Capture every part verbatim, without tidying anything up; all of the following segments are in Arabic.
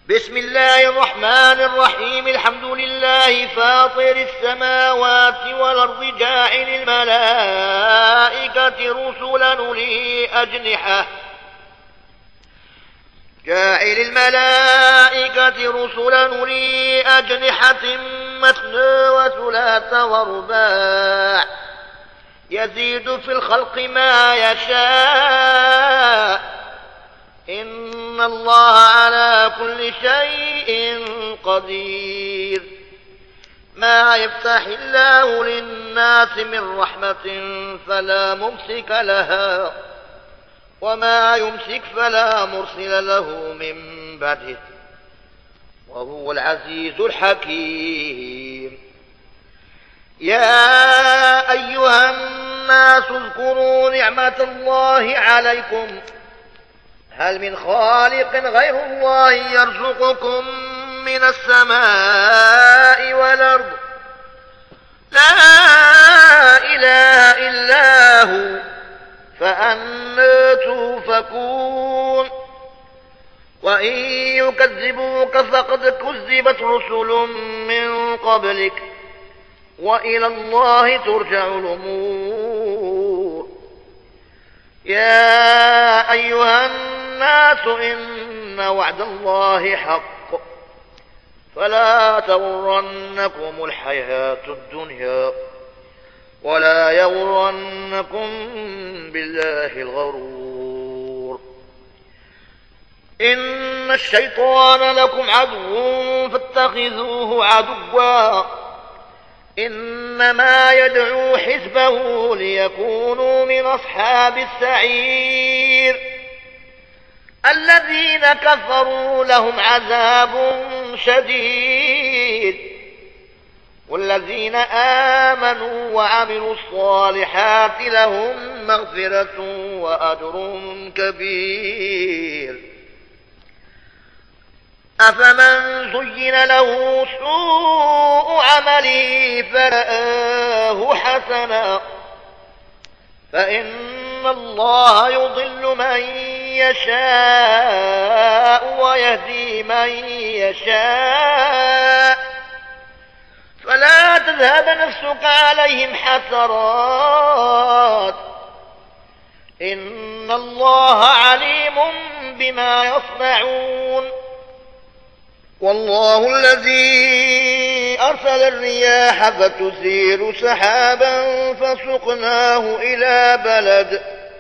بسم الله الرحمن الرحيم. الحمد لله فاطر السماوات والأرض جاعل الملائكة رسلا أولي أجنحة جاعل الملائكة رسلا أولي أجنحة مثنى وثلاث ورباع يزيد في الخلق ما يشاء إن الله على كل شيء قدير. ما يفتح الله للناس من رحمة فلا ممسك لها وما يمسك فلا مرسل له من بعده وهو العزيز الحكيم. يا أيها الناس اذكروا نعمة الله عليكم هل من خالق غير الله يرزقكم من السماء والأرض لا إله إلا هو فأنى توفكون. وإن يكذبوك فقد كذبت رسل من قبلك وإلى الله ترجع الأمور. يا أيها الناس إن وعد الله حق فلا تغرنكم الحياة الدنيا ولا يغرنكم بالله الغرور. إن الشيطان لكم عدو فاتخذوه عدوا إنما يدعو حزبه ليكونوا من أصحاب السعير. الذين كفروا لهم عذاب شديد والذين آمنوا وعملوا الصالحات لهم مغفرة وأجر كبير. أفمن زين له سوء عمله فرآه حسنا فإن الله يضل من يشاء ويهدي من يشاء فلا تذهب نفسك عليهم حسرات إن الله عليم بما يصنعون. والله الذي أرسل الرياح فتثير سحابا فسقناه إلى بلد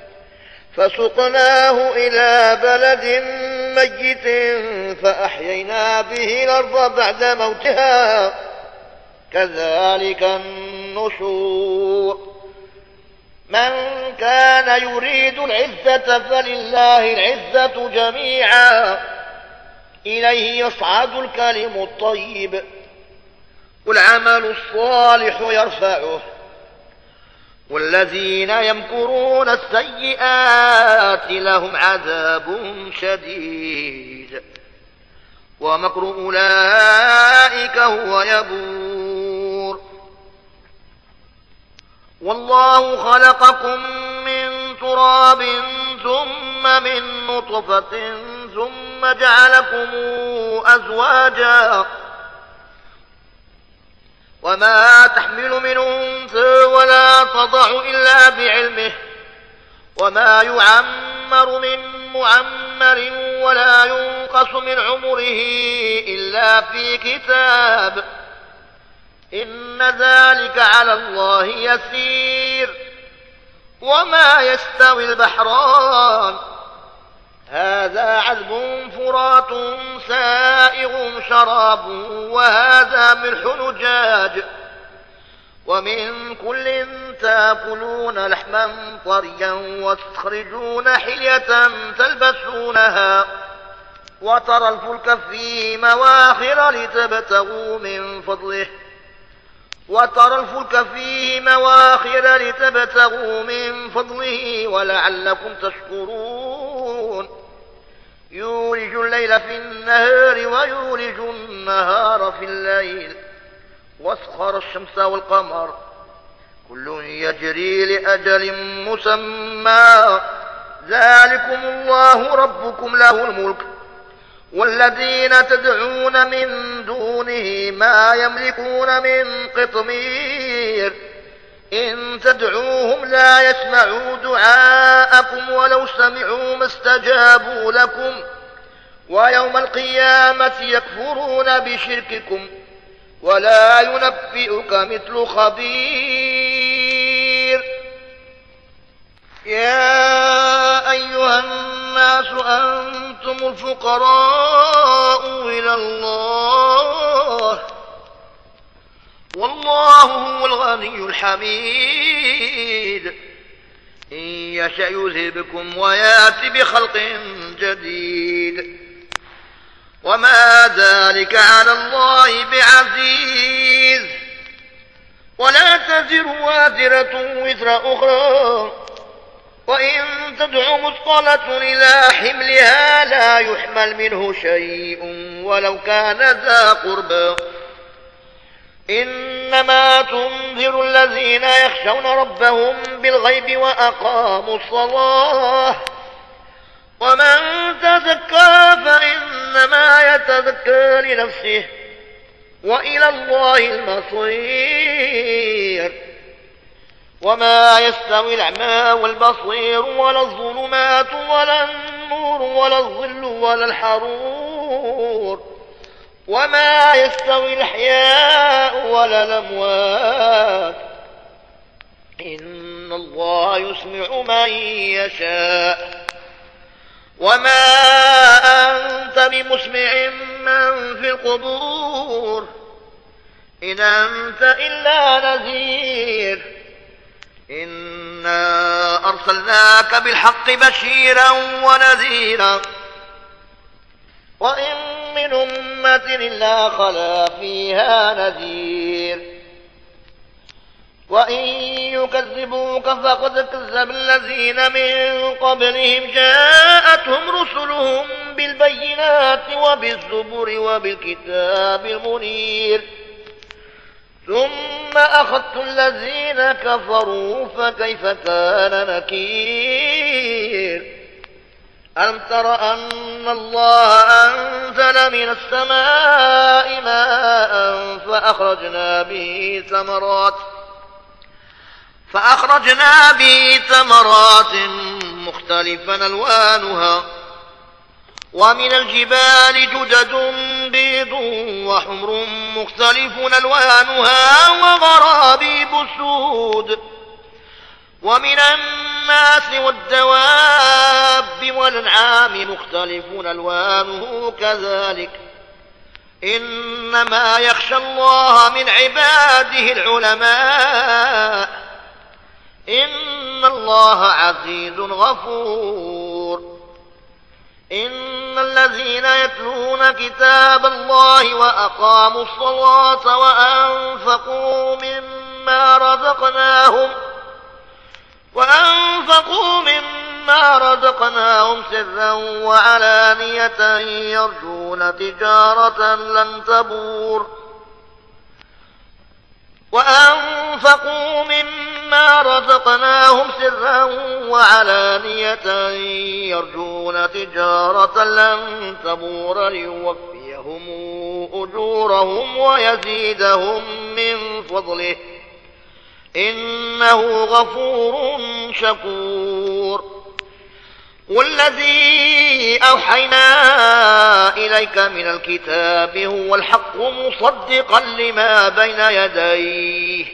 فسقناه إلى بلد ميت فأحيينا به الأرض بعد موتها كذلك النشور. من كان يريد العزة فلله العزة جميعا إليه يصعد الكلم الطيب والعمل الصالح يرفعه والذين يمكرون السيئات لهم عذاب شديد ومكر أولئك هو يبور. والله خلقكم من تراب ثم من نطفة ثم جعلكم أزواجا وما تحمل من أنثى ولا تضع إلا بعلمه وما يعمر من معمر ولا ينقص من عمره إلا في كتاب إن ذلك على الله يسير. وما يستوي البحران هذا عذب فرات سائغ شراب وهذا ملح نجاج ومن كل تاكلون لحما طريا وتخرجون حلية تلبسونها وترى الفلك فيه مواخر لتبتغوا من فضله وترى الفلك فيه مواخر لتبتغوا من فضله ولعلكم تشكرون. يولج الليل في النهار ويولج النهار في الليل واسخر الشمس والقمر كل يجري لأجل مسمى ذلكم الله ربكم له الملك والذين تدعون من دونه ما يملكون من قطمير إن تدعوهم لا يسمعوا دعاءكم ولو سمعوا ما استجابوا لكم ويوم القيامة يكفرون بشرككم ولا ينبئك مثل خبير. يا أيها الناس أنتم الفقراء إلى الله والله هو الغني الحميد إن يشأ يذهبكم ويأتي بخلق جديد وما ذلك على الله بعزيز. ولا تزر وازرة وزر أخرى وإن تدع مثقلة إلى حملها لا يحمل منه شيء ولو كان ذا قربى إنما تنذر الذين يخشون ربهم بالغيب وأقاموا الصلاة ومن تزكى فإنما يتزكى لنفسه وإلى الله المصير. وما يستوي الأعمى والبصير ولا الظلمات ولا النور ولا الظل ولا الحرور وما يستوي الأحياء ولا الأموات إن الله يسمع من يشاء وما أنت بمسمع من في القبور إن أنت إلا نذير إنا أرسلناك بالحق بشيرا ونذيرا وإن من أمة إلا خلا فيها نذير وإن يكذبوك فقد كذب الذين من قبلهم جاءتهم رسلهم بالبينات وبالزبر وبالكتاب المنير ثم أخذت الذين كفروا فكيف كان نكير. ألم تر أن الله أنزل من السماء ماء فأخرجنا به ثمرات فأخرجنا به ثمرات مختلفا ألوانها ومن الجبال جدد بيض وحمر مختلف ألوانها وغرابيب سود ومن الناس والدواب والأنعام مختلف ألوانه كذلك إنما يخشى الله من عباده العلماء إن الله عزيز غفور. إن الذين يتلون كتاب الله وأقاموا الصلاة وأنفقوا مما رزقناهم وأنفقوا مما رزقناهم سرا وعلانية يرجون تجارة لن تبور وأنفقوا مما رزقناهم سرا وعلانية يرجون تجارة لن تبور ليوفيهم أجورهم ويزيدهم من فضله إنه غفور شكور. والذي أوحينا إليك من الكتاب هو الحق مصدقا لما بين يديه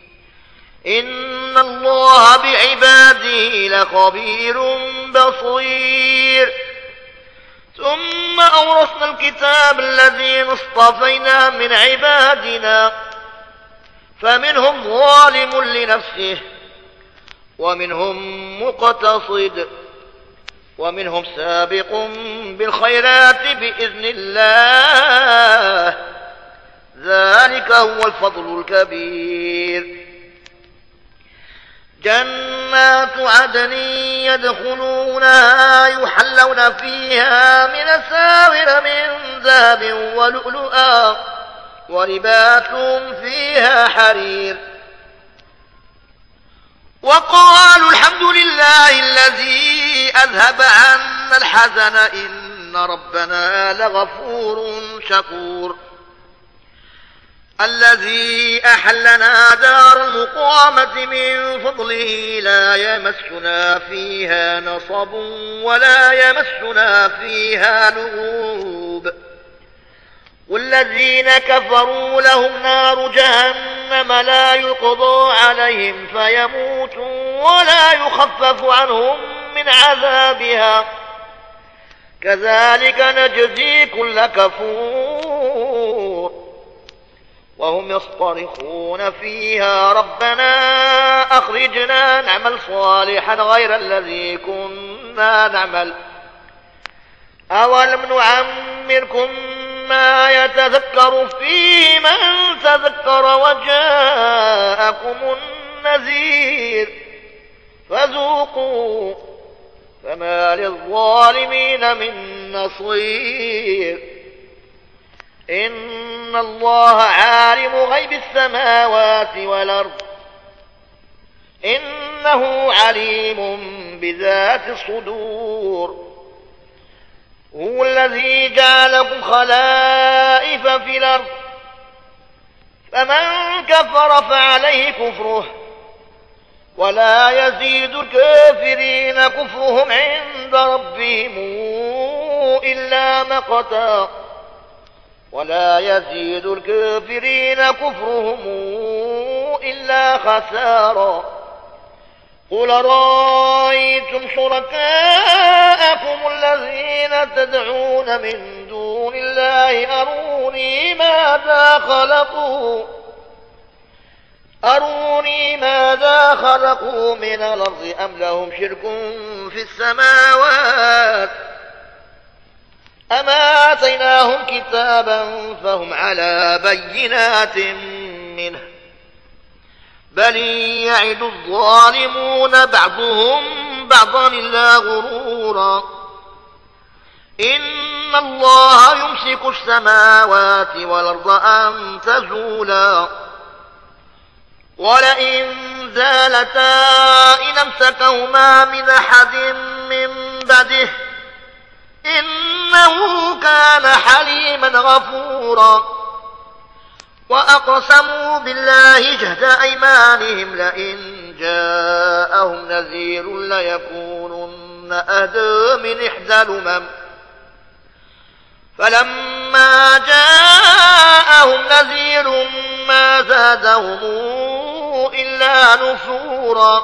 إن الله بعباده لخبير بصير. ثم أورثنا الكتاب الذين اصطفينا من عبادنا فمنهم ظالم لنفسه ومنهم مقتصد ومنهم سابق بالخيرات بإذن الله ذلك هو الفضل الكبير. جنات عدن يدخلونها يحلون فيها من أساور من ذهب ولؤلؤا ولباسهم فيها حرير. وقالوا الحمد لله الذي أذهب عنا الحزن إن إن ربنا لغفور شكور. الذي أحلنا دار المقامة من فضله لا يمسنا فيها نصب ولا يمسنا فيها لغوب. والذين كفروا لهم نار جهنم لا يقضى عليهم فيموتوا ولا يخفف عنهم من عذابها كذلك نجزي كل كفور. وهم يصطرخون فيها ربنا أخرجنا نعمل صالحا غير الذي كنا نعمل أولم نعمركم ما يتذكر فيه من تذكر وجاءكم النذير فذوقوا فما للظالمين من نصير. إن الله عالم غيب السماوات والأرض إنه عليم بذات الصدور. هو الذي جعلكم خلائف في الأرض فمن كفر فعليه كفره ولا يزيد الكافرين كفرهم عند ربهم إلا مقتا ولا يزيد الكافرين كفرهم إلا خسارا. قل رأيتم شركاءكم الذين تدعون من دون الله أروني ماذا خلقوا أروني ماذا خلقوا من الأرض أم لهم شرك في السماوات أما آتيناهم كتابا فهم على بينات منه بل يعد الظالمون بعضهم بعضا إلا غرورا. إن الله يمسك السماوات والأرض أن تزولا ولئن زالتا إن امسكهما من أحد من بعده إنه كان حليما غفورا. وأقسموا بالله جهد أيمانهم لئن جاءهم نذير ليكونن أهدى من إحدى الأمم فلما جاءهم نذير ما زادهم إلا نفورا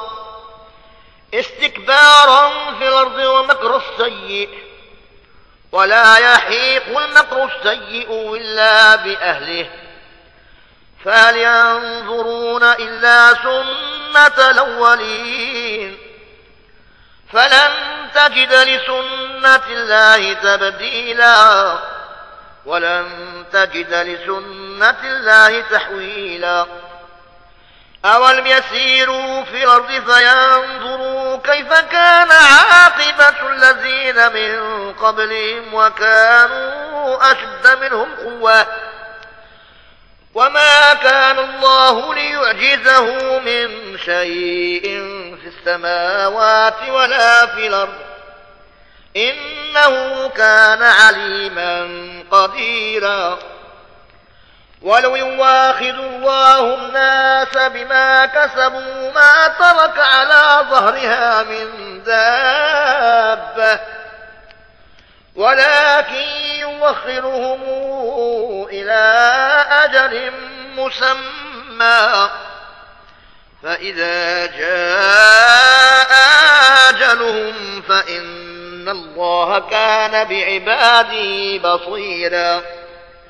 استكبارا في الأرض ومكر السيء ولا يحيق المكر السيء إلا بأهله فهل ينظرون إلا سنة الأولين فلن تجد لسنة الله تبديلا ولن تجد لسنة الله تحويلا. أولم يسيروا في الأرض فينظروا كيف كان عاقبة الذين من قبلهم وكانوا أشد منهم قوة وما كان الله ليعجزه من شيء في السماوات ولا في الأرض إنه كان عليما قديرا. ولو يواخذ الله الناس بما كسبوا ما ترك على ظهرها من دابة ولكن يوخرهم إلى أجل مسمى فإذا جاء أجلهم فإن الله كان بعباده بصيرا.